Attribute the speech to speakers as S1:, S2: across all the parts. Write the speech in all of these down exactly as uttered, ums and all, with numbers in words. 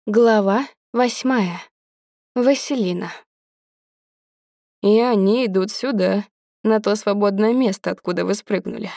S1: Глава восьмая. Василина.
S2: И они идут сюда, на то свободное место, откуда вы спрыгнули.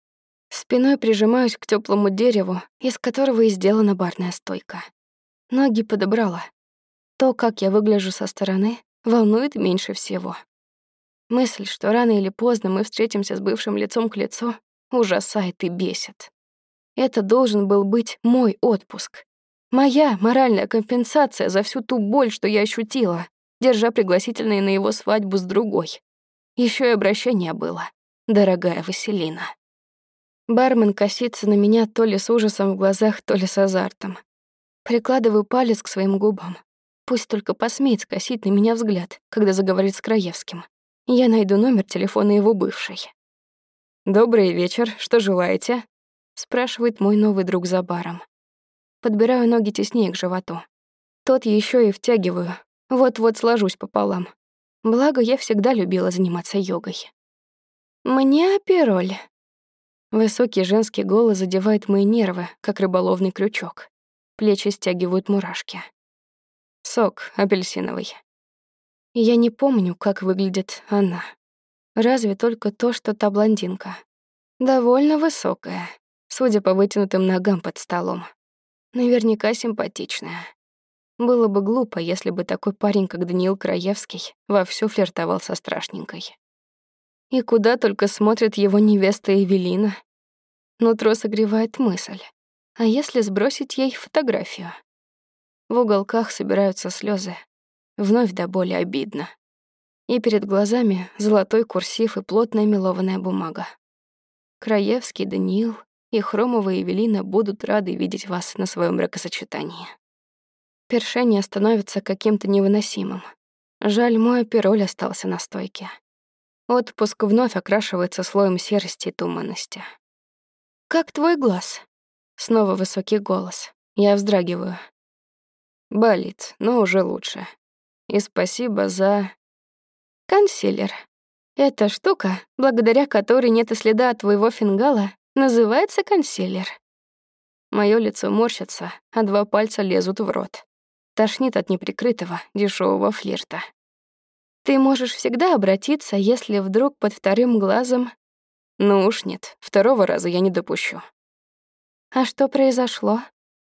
S1: Спиной прижимаюсь к тёплому дереву, из которого и сделана барная стойка. Ноги подобрала. То, как я выгляжу со стороны, волнует меньше всего. Мысль, что рано или поздно мы встретимся с бывшим лицом к лицу, ужасает и бесит. Это должен был быть мой отпуск. Моя моральная компенсация за всю ту боль, что я ощутила, держа пригласительные на его свадьбу с другой. Ещё и обращение было: «Дорогая Василина». Бармен косится на меня то ли с ужасом в глазах, то ли с азартом. Прикладываю палец к своим губам. Пусть только посмеет скосить на меня взгляд, когда заговорит с Краевским. Я найду номер телефона его бывшей.
S2: «Добрый вечер, что желаете?»
S1: — спрашивает мой новый друг за баром. Подбираю ноги теснее к животу. Тот ещё и втягиваю. Вот-вот сложусь пополам. Благо, я всегда любила заниматься йогой. «Мне апероль». Высокий женский голос задевает мои нервы, как рыболовный крючок. Плечи стягивают мурашки.
S2: «Сок апельсиновый».
S1: Я не помню, как выглядит она. Разве только то, что та блондинка. Довольно высокая, судя по вытянутым ногам под столом. Наверняка симпатичная. Было бы глупо, если бы такой парень, как Даниил Краевский, вовсю флиртовал со страшненькой. И куда только смотрит его невеста Эвелина. Нутро согревает мысль. А если сбросить ей фотографию? В уголках собираются слезы. Вновь до боли обидно. И перед глазами золотой курсив и плотная мелованная бумага. Краевский, Даниил и Хромова Эвелина будут рады видеть вас на своем бракосочетании. Першение становится каким-то невыносимым. Жаль, мой апероль остался на стойке. Отпуск вновь окрашивается слоем серости и туманности. «Как твой глаз?» Снова высокий голос. Я вздрагиваю.
S2: «Болит, но уже лучше. И спасибо за...»
S1: «Консилер. Эта штука, благодаря которой нет и следа от твоего фингала, называется консилер».
S2: Моё лицо морщится, а два пальца лезут в рот. Тошнит от неприкрытого, дешёвого флирта.
S1: «Ты можешь всегда обратиться, если вдруг под вторым глазом...»
S2: «Ну уж нет, второго раза я не допущу».
S1: «А что произошло?»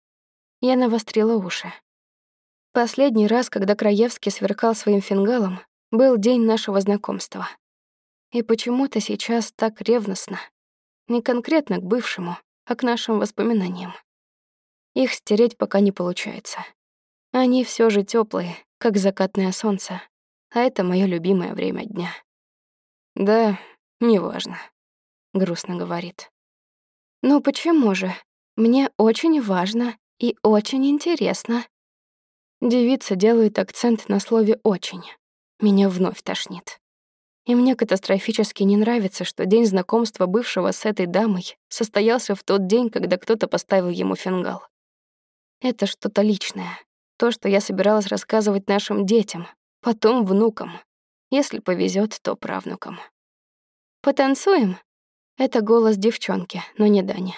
S1: Я навострила уши. Последний раз, когда Краевский сверкал своим фингалом, был день нашего знакомства. И почему-то сейчас так ревностно. Не конкретно к бывшему, а к нашим воспоминаниям. Их стереть пока не получается. Они всё же тёплые, как закатное солнце, а это моё любимое время дня.
S2: «Да, неважно», — грустно говорит.
S1: «Ну почему же? Мне очень важно и очень интересно». Девица делает акцент на слове «очень». Меня вновь тошнит. И мне катастрофически не нравится, что день знакомства бывшего с этой дамой состоялся в тот день, когда кто-то поставил ему фингал. Это что-то личное. То, что я собиралась рассказывать нашим детям, потом внукам. Если повезет, то правнукам. «Потанцуем?» Это голос девчонки, но не Дани.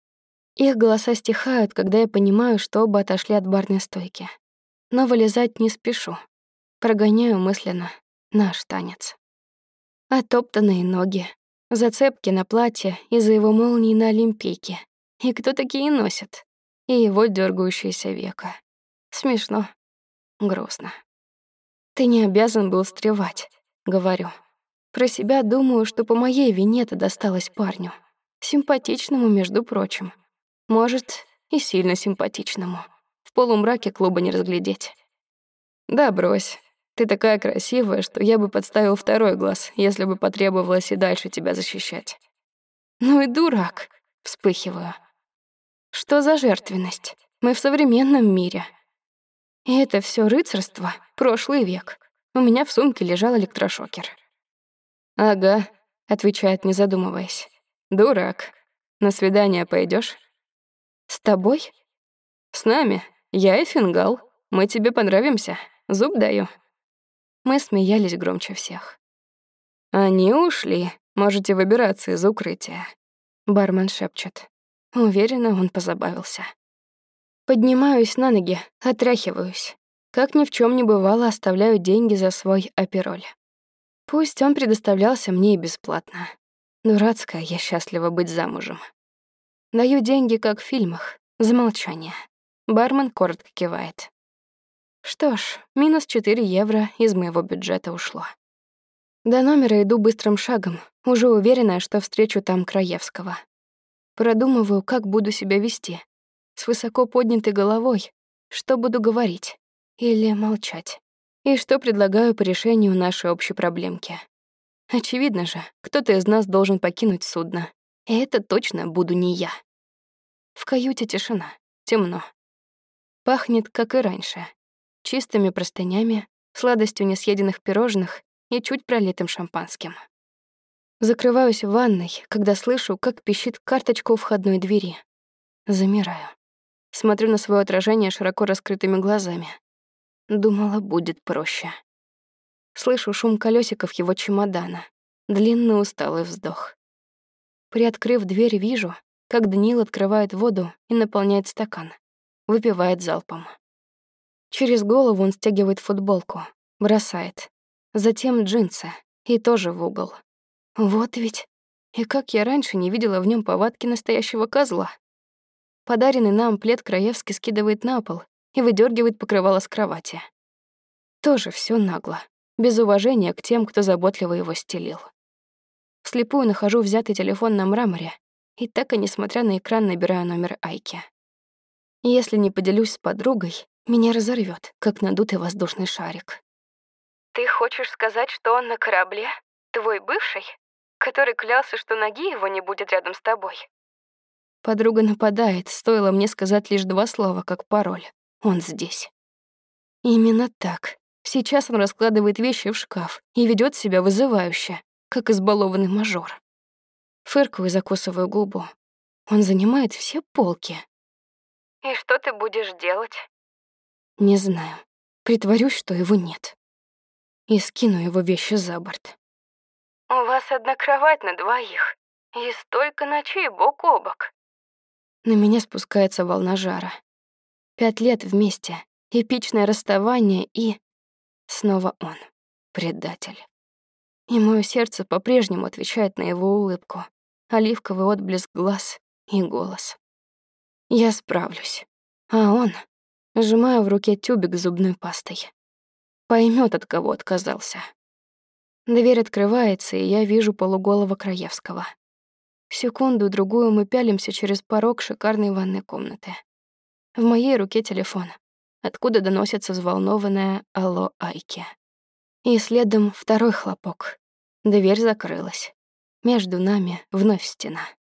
S1: Их голоса стихают, когда я понимаю, что оба отошли от барной стойки. Но вылезать не спешу. Прогоняю мысленно наш танец. Оттоптанные ноги, зацепки на платье из-за его молнии на олимпийке. И кто такие носит? И его дёргающееся веко. Смешно. Грустно. «Ты не обязан был встревать», — говорю. Про себя думаю, что по моей вине это досталось парню. Симпатичному, между прочим. Может, и сильно симпатичному. В полумраке клуба не разглядеть.
S2: «Да брось. Ты такая красивая, что я бы подставил второй глаз, если бы потребовалось и дальше тебя защищать».
S1: «Ну и дурак», — вспыхиваю. «Что за жертвенность? Мы в современном мире. И это всё рыцарство, прошлый век. У меня в сумке лежал электрошокер».
S2: «Ага», — отвечает, не задумываясь. «Дурак. На свидание пойдёшь?»
S1: «С тобой?»
S2: «С нами. Я и фингал. Мы тебе понравимся. Зуб даю».
S1: Мы смеялись громче всех.
S2: «Они ушли. Можете выбираться из укрытия», — бармен шепчет.
S1: Уверена, он позабавился. Поднимаюсь на ноги, отряхиваюсь. Как ни в чем не бывало, оставляю деньги за свой апероль. Пусть он предоставлялся мне и бесплатно. Дурацкая, я счастлива быть замужем. Даю деньги, как в фильмах, за молчание. Бармен коротко кивает. Что ж, минус четыре евро из моего бюджета ушло. До номера иду быстрым шагом, уже уверенная, что встречу там Краевского. Продумываю, как буду себя вести. С высоко поднятой головой. Что буду говорить? Или молчать? И что предлагаю по решению нашей общей проблемки? Очевидно же, кто-то из нас должен покинуть судно. И это точно буду не я. В каюте тишина, темно. Пахнет, как и раньше. Чистыми простынями, сладостью несъеденных пирожных и чуть пролитым шампанским. Закрываюсь в ванной, когда слышу, как пищит карточка у входной двери. Замираю. Смотрю на свое отражение широко раскрытыми глазами. Думала, будет проще. Слышу шум колесиков его чемодана. Длинный усталый вздох. Приоткрыв дверь, вижу, как Даниил открывает воду и наполняет стакан. Выпивает залпом. Через голову он стягивает футболку, бросает. Затем джинсы и тоже в угол. Вот ведь. И как я раньше не видела в нем повадки настоящего козла. Подаренный нам плед Краевский скидывает на пол и выдергивает покрывало с кровати. Тоже все нагло, без уважения к тем, кто заботливо его стелил. Вслепую нахожу взятый телефон на мраморе и так и, несмотря на экран, набираю номер Айки. Если не поделюсь с подругой, меня разорвет, как надутый воздушный шарик. «Ты хочешь сказать, что он на корабле? Твой бывший? Который клялся, что ноги его не будет рядом с тобой?» Подруга нападает, стоило мне сказать лишь два слова, как пароль. Он здесь. Именно так. Сейчас он раскладывает вещи в шкаф и ведет себя вызывающе, как избалованный мажор. Фыркаю и закусываю губу. Он занимает все полки. «И что ты будешь делать?» Не знаю. Притворюсь, что его нет. И скину его вещи за борт. «У вас одна кровать на двоих. И столько ночей бок о бок». На меня спускается волна жара. Пять лет вместе, эпичное расставание и... Снова он, предатель. И мое сердце по-прежнему отвечает на его улыбку, оливковый отблеск глаз и голос. Я справлюсь. А он, сжимая в руке тюбик с зубной пастой, поймет, от кого отказался. Дверь открывается, и я вижу полуголого Краевского. Секунду-другую мы пялимся через порог шикарной ванной комнаты. В моей руке телефон, откуда доносится взволнованное «Алло, Айки». И следом второй хлопок. Дверь закрылась. Между нами вновь стена.